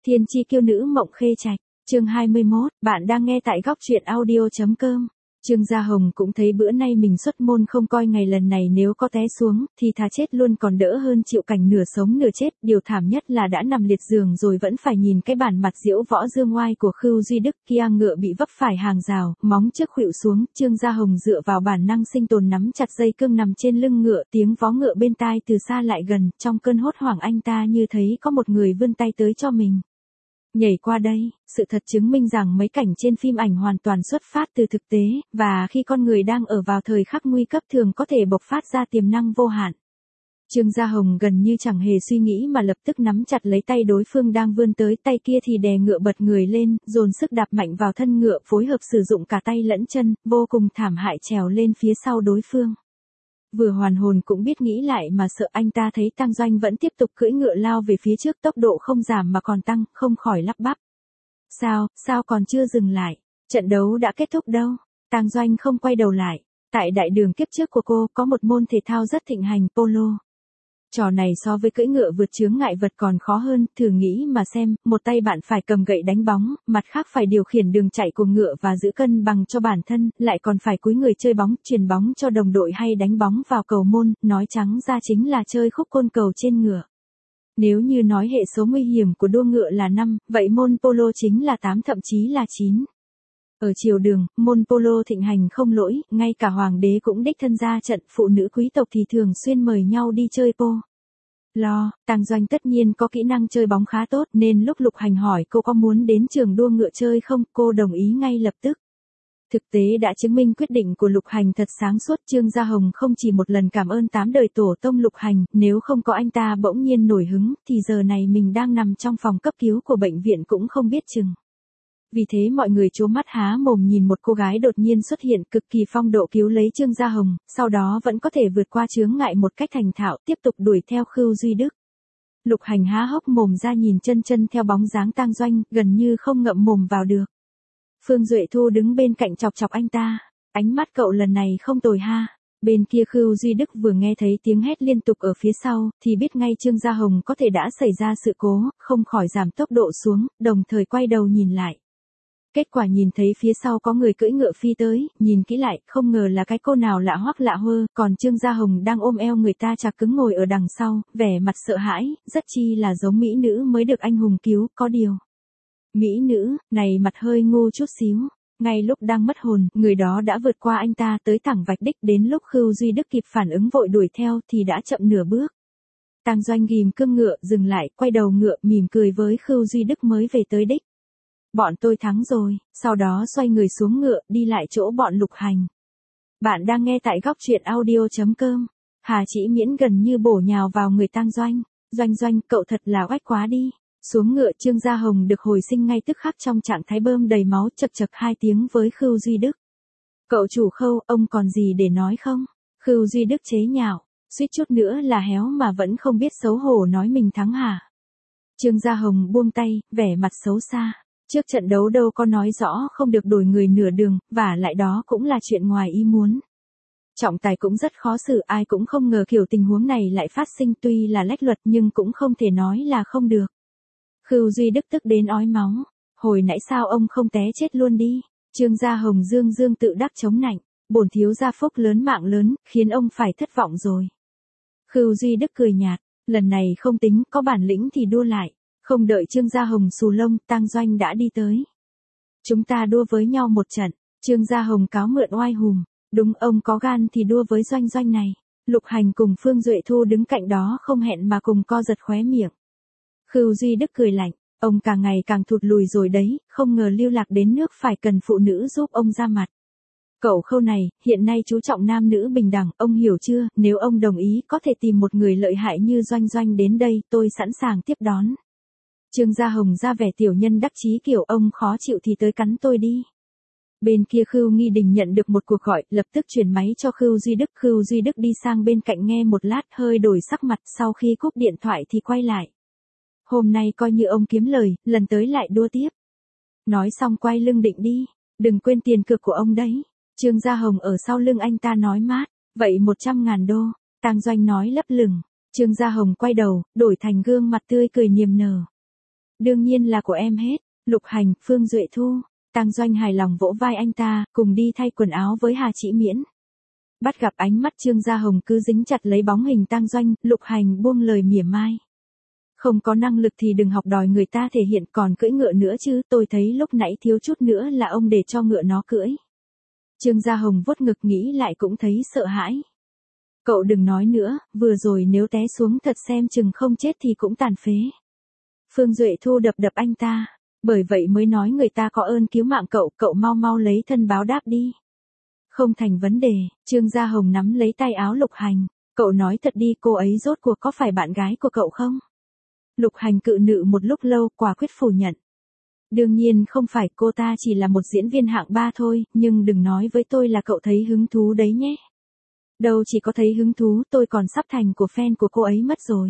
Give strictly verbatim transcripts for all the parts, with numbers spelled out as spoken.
Thiên chi kiêu nữ mộng khê trạch, chương hai mươi mốt, bạn đang nghe tại góc truyện audio.com. Trương Gia Hồng cũng thấy bữa nay mình xuất môn không coi ngày lần này nếu có té xuống, thì thà chết luôn còn đỡ hơn chịu cảnh nửa sống nửa chết, điều thảm nhất là đã nằm liệt giường rồi vẫn phải nhìn cái bản mặt diễu võ dương oai của Khưu Duy Đức kia ngựa bị vấp phải hàng rào, móng trước khuỵu xuống, Trương Gia Hồng dựa vào bản năng sinh tồn nắm chặt dây cương nằm trên lưng ngựa, tiếng vó ngựa bên tai từ xa lại gần, trong cơn hốt hoảng anh ta như thấy có một người vươn tay tới cho mình. Nhảy qua đây, sự thật chứng minh rằng mấy cảnh trên phim ảnh hoàn toàn xuất phát từ thực tế, và khi con người đang ở vào thời khắc nguy cấp thường có thể bộc phát ra tiềm năng vô hạn. Trương Gia Hồng gần như chẳng hề suy nghĩ mà lập tức nắm chặt lấy tay đối phương đang vươn tới, tay kia thì đè ngựa bật người lên, dồn sức đạp mạnh vào thân ngựa, phối hợp sử dụng cả tay lẫn chân, vô cùng thảm hại trèo lên phía sau đối phương. Vừa hoàn hồn cũng biết nghĩ lại mà sợ, anh ta thấy Tang Doanh vẫn tiếp tục cưỡi ngựa lao về phía trước, tốc độ không giảm mà còn tăng, không khỏi lắp bắp. Sao, sao còn chưa dừng lại? Trận đấu đã kết thúc đâu? Tang Doanh không quay đầu lại. Tại đại đường kiếp trước của cô có một môn thể thao rất thịnh hành, polo. Trò này so với cưỡi ngựa vượt chướng ngại vật còn khó hơn, thử nghĩ mà xem, một tay bạn phải cầm gậy đánh bóng, mặt khác phải điều khiển đường chạy của ngựa và giữ cân bằng cho bản thân, lại còn phải cúi người chơi bóng, chuyền bóng cho đồng đội hay đánh bóng vào cầu môn, nói trắng ra chính là chơi khúc côn cầu trên ngựa. Nếu như nói hệ số nguy hiểm của đua ngựa là năm, vậy môn polo chính là tám thậm chí là chín. Ở triều đường, môn polo thịnh hành không lỗi, ngay cả hoàng đế cũng đích thân ra trận, phụ nữ quý tộc thì thường xuyên mời nhau đi chơi polo. Lo, Tang Doanh tất nhiên có kỹ năng chơi bóng khá tốt nên lúc Lục Hành hỏi cô có muốn đến trường đua ngựa chơi không, cô đồng ý ngay lập tức. Thực tế đã chứng minh quyết định của Lục Hành thật sáng suốt. Trương Gia Hồng không chỉ một lần cảm ơn tám đời tổ tông Lục Hành, nếu không có anh ta bỗng nhiên nổi hứng, thì giờ này mình đang nằm trong phòng cấp cứu của bệnh viện cũng không biết chừng. Vì thế mọi người trố mắt há mồm nhìn một cô gái đột nhiên xuất hiện cực kỳ phong độ cứu lấy Trương Gia Hồng, sau đó vẫn có thể vượt qua chướng ngại một cách thành thạo, tiếp tục đuổi theo Khưu Duy Đức. Lục Hành há hốc mồm ra nhìn chân chân theo bóng dáng Tang Doanh, gần như không ngậm mồm vào được. Phương Duệ Thu đứng bên cạnh chọc chọc anh ta, ánh mắt cậu lần này không tồi ha. Bên kia Khưu Duy Đức vừa nghe thấy tiếng hét liên tục ở phía sau, thì biết ngay Trương Gia Hồng có thể đã xảy ra sự cố, không khỏi giảm tốc độ xuống, đồng thời quay đầu nhìn lại. Kết quả nhìn thấy phía sau có người cưỡi ngựa phi tới, nhìn kỹ lại, không ngờ là cái cô nào lạ hoắc lạ hơ, còn Trương Gia Hồng đang ôm eo người ta chặt cứng ngồi ở đằng sau, vẻ mặt sợ hãi, rất chi là giống mỹ nữ mới được anh hùng cứu, có điều. Mỹ nữ, này mặt hơi ngu chút xíu. Ngay lúc đang mất hồn, người đó đã vượt qua anh ta tới thẳng vạch đích, đến lúc Khưu Duy Đức kịp phản ứng vội đuổi theo thì đã chậm nửa bước. Tang Doanh ghim cương ngựa, dừng lại, quay đầu ngựa, mỉm cười với Khưu Duy Đức mới về tới đích. Bọn tôi thắng rồi, sau đó xoay người xuống ngựa, đi lại chỗ bọn Lục Hành. Bạn đang nghe tại góc truyện audio.com. Hà Chỉ Miễn gần như bổ nhào vào người Tang Doanh. Doanh Doanh, cậu thật là oách quá đi. Xuống ngựa, Trương Gia Hồng được hồi sinh ngay tức khắc trong trạng thái bơm đầy máu, chật chật hai tiếng với Khưu Duy Đức. Cậu chủ Khâu, ông còn gì để nói không? Khưu Duy Đức chế nhạo, suýt chút nữa là héo mà vẫn không biết xấu hổ nói mình thắng hả? Trương Gia Hồng buông tay, vẻ mặt xấu xa. Trước trận đấu đâu có nói rõ không được đổi người nửa đường, và lại đó cũng là chuyện ngoài ý muốn. Trọng tài cũng rất khó xử, ai cũng không ngờ kiểu tình huống này lại phát sinh, tuy là lách luật nhưng cũng không thể nói là không được. Khưu Duy Đức tức đến ói máu, hồi nãy sao ông không té chết luôn đi? Trương Gia Hồng dương dương tự đắc chống nạnh, bổn thiếu gia phúc lớn mạng lớn, khiến ông phải thất vọng rồi. Khưu Duy Đức cười nhạt, lần này không tính, có bản lĩnh thì đua lại. Không đợi Trương Gia Hồng xù lông, Tang Doanh đã đi tới. Chúng ta đua với nhau một trận. Trương Gia Hồng cáo mượn oai hùm. Đúng, ông có gan thì đua với Doanh Doanh này. Lục Hành cùng Phương Duệ Thu đứng cạnh đó không hẹn mà cùng co giật khóe miệng. Khưu Duy Đức cười lạnh, ông càng ngày càng thụt lùi rồi đấy, không ngờ lưu lạc đến nước phải cần phụ nữ giúp ông ra mặt. Cậu Khâu này, hiện nay chú trọng nam nữ bình đẳng, ông hiểu chưa? Nếu ông đồng ý có thể tìm một người lợi hại như Doanh Doanh đến đây, tôi sẵn sàng tiếp đón. Trương Gia Hồng ra vẻ tiểu nhân đắc chí kiểu ông khó chịu thì tới cắn tôi đi. Bên kia Khưu Nghi Đình nhận được một cuộc gọi, lập tức chuyển máy cho Khưu Duy Đức. Khưu Duy Đức đi sang bên cạnh nghe một lát, hơi đổi sắc mặt, sau khi cúp điện thoại thì quay lại. Hôm nay coi như ông kiếm lời, lần tới lại đua tiếp. Nói xong quay lưng định đi, đừng quên tiền cược của ông đấy. Trương Gia Hồng ở sau lưng anh ta nói mát, vậy một trăm ngàn đô, Tang Doanh nói lấp lửng. Trương Gia Hồng quay đầu, đổi thành gương mặt tươi cười niềm nở. Đương nhiên là của em hết. Lục Hành, Phương Duệ Thu. Tang Doanh hài lòng vỗ vai anh ta, cùng đi thay quần áo với Hà Chỉ Miễn. Bắt gặp ánh mắt Trương Gia Hồng cứ dính chặt lấy bóng hình Tang Doanh, Lục Hành buông lời mỉa mai. Không có năng lực thì đừng học đòi người ta thể hiện, còn cưỡi ngựa nữa chứ, tôi thấy lúc nãy thiếu chút nữa là ông để cho ngựa nó cưỡi. Trương Gia Hồng vuốt ngực nghĩ lại cũng thấy sợ hãi. Cậu đừng nói nữa, vừa rồi nếu té xuống thật xem chừng không chết thì cũng tàn phế. Phương Duệ Thu đập đập anh ta, bởi vậy mới nói người ta có ơn cứu mạng cậu, cậu mau mau lấy thân báo đáp đi. Không thành vấn đề. Trương Gia Hồng nắm lấy tay áo Lục Hành, cậu nói thật đi, cô ấy rốt cuộc có phải bạn gái của cậu không? Lục Hành cự nữ một lúc lâu, quả quyết phủ nhận. Đương nhiên không phải, cô ta chỉ là một diễn viên hạng ba thôi, nhưng đừng nói với tôi là cậu thấy hứng thú đấy nhé. Đâu chỉ có thấy hứng thú, tôi còn sắp thành của fan của cô ấy mất rồi.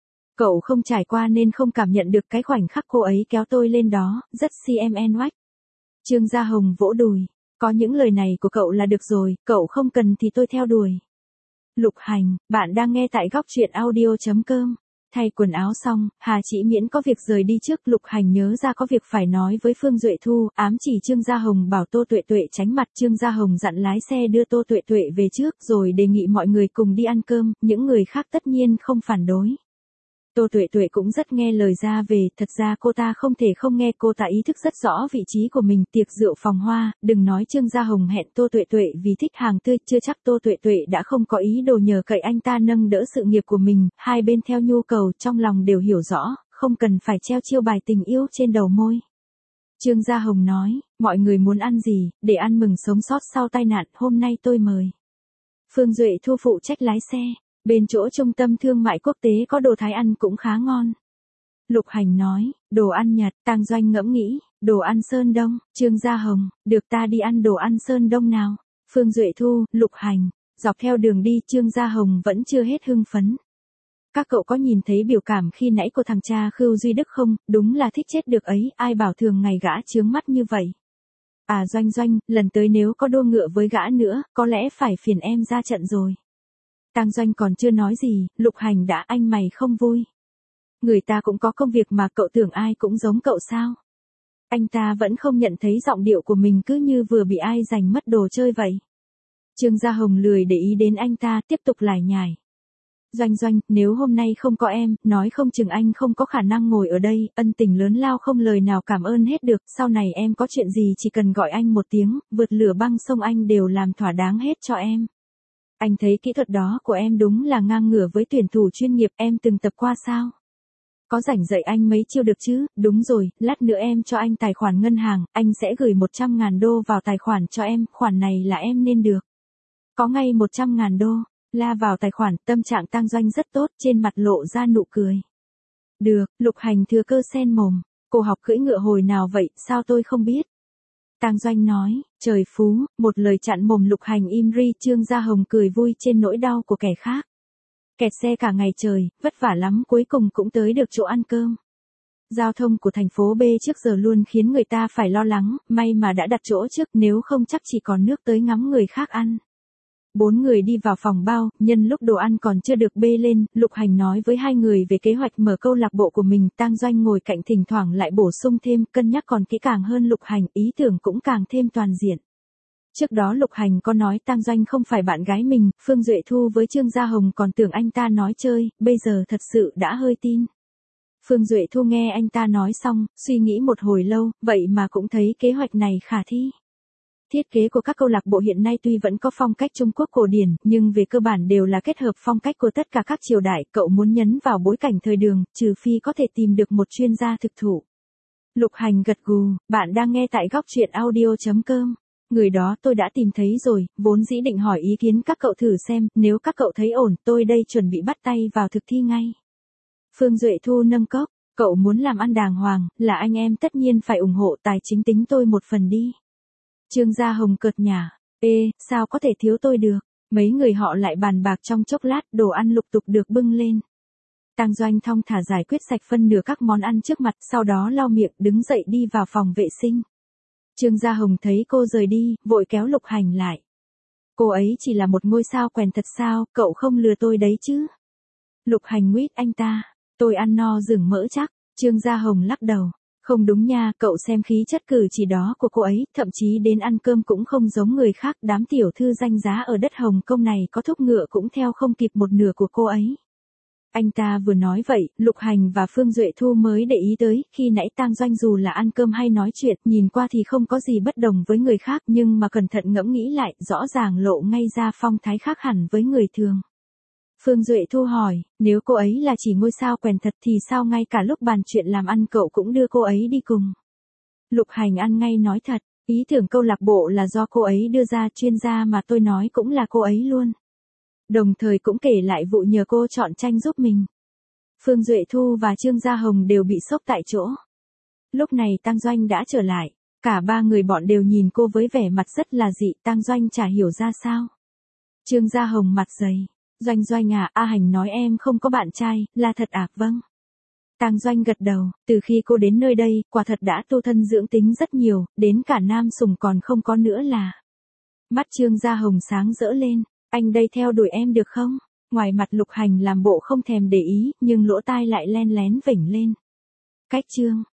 Cậu không trải qua nên không cảm nhận được cái khoảnh khắc cô ấy kéo tôi lên đó, rất xê em en oách. Trương Gia Hồng vỗ đùi, có những lời này của cậu là được rồi, cậu không cần thì tôi theo đuổi. Lục Hành, bạn đang nghe tại góc truyện audio chấm com. Thay quần áo xong, Hà Chỉ Miễn có việc rời đi trước, Lục Hành nhớ ra có việc phải nói với Phương Duệ Thu, ám chỉ Trương Gia Hồng bảo Tô Tuệ Tuệ tránh mặt. Trương Gia Hồng dặn lái xe đưa Tô Tuệ Tuệ về trước rồi đề nghị mọi người cùng đi ăn cơm, những người khác tất nhiên không phản đối. Tô Tuệ Tuệ cũng rất nghe lời ra về, thật ra cô ta không thể không nghe, cô ta ý thức rất rõ vị trí của mình. Tiệc rượu phòng hoa, đừng nói Trương Gia Hồng hẹn Tô Tuệ Tuệ vì thích hàng tươi, chưa chắc Tô Tuệ Tuệ đã không có ý đồ nhờ cậy anh ta nâng đỡ sự nghiệp của mình, hai bên theo nhu cầu, trong lòng đều hiểu rõ, không cần phải treo chiêu bài tình yêu trên đầu môi. Trương Gia Hồng nói, mọi người muốn ăn gì, để ăn mừng sống sót sau tai nạn, hôm nay tôi mời. Phương Duệ Thu phụ trách lái xe. Bên chỗ trung tâm thương mại quốc tế có đồ Thái ăn cũng khá ngon. Lục Hành nói, đồ ăn Nhật. Tang Doanh ngẫm nghĩ, đồ ăn Sơn Đông. Trương Gia Hồng, được, ta đi ăn đồ ăn Sơn Đông nào. Phương Duệ Thu, Lục Hành. Dọc theo đường đi Trương Gia Hồng vẫn chưa hết hưng phấn. Các cậu có nhìn thấy biểu cảm khi nãy của thằng cha Khưu Duy Đức không, đúng là thích chết được ấy, ai bảo thường ngày gã chướng mắt như vậy. À Doanh Doanh, lần tới nếu có đua ngựa với gã nữa, có lẽ phải phiền em ra trận rồi. Tang Doanh còn chưa nói gì, Lục Hành đã, anh mày không vui. Người ta cũng có công việc mà, cậu tưởng ai cũng giống cậu sao? Anh ta vẫn không nhận thấy giọng điệu của mình cứ như vừa bị ai giành mất đồ chơi vậy. Trương Gia Hồng lười để ý đến anh ta, tiếp tục lải nhải. Doanh Doanh, nếu hôm nay không có em, nói không chừng anh không có khả năng ngồi ở đây, ân tình lớn lao không lời nào cảm ơn hết được, sau này em có chuyện gì chỉ cần gọi anh một tiếng, vượt lửa băng sông anh đều làm thỏa đáng hết cho em. Anh thấy kỹ thuật đó của em đúng là ngang ngửa với tuyển thủ chuyên nghiệp, em từng tập qua sao? Có rảnh dạy anh mấy chiêu được chứ, đúng rồi, lát nữa em cho anh tài khoản ngân hàng, anh sẽ gửi một trăm ngàn đô vào tài khoản cho em, khoản này là em nên được. Có ngay một trăm ngàn đô, la vào tài khoản, tâm trạng Tang Doanh rất tốt, trên mặt lộ ra nụ cười. Được, Lục Hành thừa cơ xen mồm, cô học cưỡi ngựa hồi nào vậy, sao tôi không biết? Tang Doanh nói, trời phú, một lời chặn mồm Lục Hành im ri. Trương Gia Hồng cười vui trên nỗi đau của kẻ khác. Kẹt xe cả ngày trời, vất vả lắm cuối cùng cũng tới được chỗ ăn cơm. Giao thông của thành phố B trước giờ luôn khiến người ta phải lo lắng, may mà đã đặt chỗ trước, nếu không chắc chỉ còn nước tới ngắm người khác ăn. Bốn người đi vào phòng bao, nhân lúc đồ ăn còn chưa được bê lên, Lục Hành nói với hai người về kế hoạch mở câu lạc bộ của mình. Tang Doanh ngồi cạnh thỉnh thoảng lại bổ sung thêm, cân nhắc còn kỹ càng hơn Lục Hành, ý tưởng cũng càng thêm toàn diện. Trước đó Lục Hành có nói Tang Doanh không phải bạn gái mình, Phương Duệ Thu với Trương Gia Hồng còn tưởng anh ta nói chơi, bây giờ thật sự đã hơi tin. Phương Duệ Thu nghe anh ta nói xong, suy nghĩ một hồi lâu, vậy mà cũng thấy kế hoạch này khả thi. Thiết kế của các câu lạc bộ hiện nay tuy vẫn có phong cách Trung Quốc cổ điển, nhưng về cơ bản đều là kết hợp phong cách của tất cả các triều đại, cậu muốn nhấn vào bối cảnh thời đường, trừ phi có thể tìm được một chuyên gia thực thụ. Lục Hành gật gù, bạn đang nghe tại góc truyện audio chấm com. Người đó tôi đã tìm thấy rồi, vốn dĩ định hỏi ý kiến các cậu thử xem, nếu các cậu thấy ổn, tôi đây chuẩn bị bắt tay vào thực thi ngay. Phương Duệ Thu nâng cốc, cậu muốn làm ăn đàng hoàng, là anh em tất nhiên phải ủng hộ, tài chính tính tôi một phần đi. Trương Gia Hồng cợt nhả, ê, sao có thể thiếu tôi được, mấy người họ lại bàn bạc trong chốc lát, đồ ăn lục tục được bưng lên. Tang Doanh thong thả giải quyết sạch phân nửa các món ăn trước mặt, sau đó lau miệng, đứng dậy đi vào phòng vệ sinh. Trương Gia Hồng thấy cô rời đi, vội kéo Lục Hành lại. Cô ấy chỉ là một ngôi sao quèn thật sao, cậu không lừa tôi đấy chứ? Lục Hành nguyết anh ta, tôi ăn no rừng mỡ chắc. Trương Gia Hồng lắc đầu. Không đúng nha, cậu xem khí chất cử chỉ đó của cô ấy, thậm chí đến ăn cơm cũng không giống người khác, đám tiểu thư danh giá ở đất Hồng Kông này có thúc ngựa cũng theo không kịp một nửa của cô ấy. Anh ta vừa nói vậy, Lục Hành và Phương Duệ Thu mới để ý tới, khi nãy Tang Doanh dù là ăn cơm hay nói chuyện, nhìn qua thì không có gì bất đồng với người khác, nhưng mà cẩn thận ngẫm nghĩ lại, rõ ràng lộ ngay ra phong thái khác hẳn với người thường. Phương Duệ Thu hỏi, nếu cô ấy là chỉ ngôi sao quèn thật thì sao ngay cả lúc bàn chuyện làm ăn cậu cũng đưa cô ấy đi cùng? Lục Hành ăn ngay nói thật, ý tưởng câu lạc bộ là do cô ấy đưa ra, chuyên gia mà tôi nói cũng là cô ấy luôn. Đồng thời cũng kể lại vụ nhờ cô chọn tranh giúp mình. Phương Duệ Thu và Trương Gia Hồng đều bị sốc tại chỗ. Lúc này Tang Doanh đã trở lại, cả ba người bọn đều nhìn cô với vẻ mặt rất là dị, Tang Doanh chả hiểu ra sao. Trương Gia Hồng mặt dày, Doanh Doanh à, A Hành nói em không có bạn trai, là thật à? Vâng. Tang Doanh gật đầu, từ khi cô đến nơi đây, quả thật đã tu thân dưỡng tính rất nhiều, đến cả nam sủng còn không có nữa là. Mắt Trương Gia Hồng sáng rỡ lên, anh đây theo đuổi em được không? Ngoài mặt Lục Hành làm bộ không thèm để ý, nhưng lỗ tai lại len lén vểnh lên. Cách Trương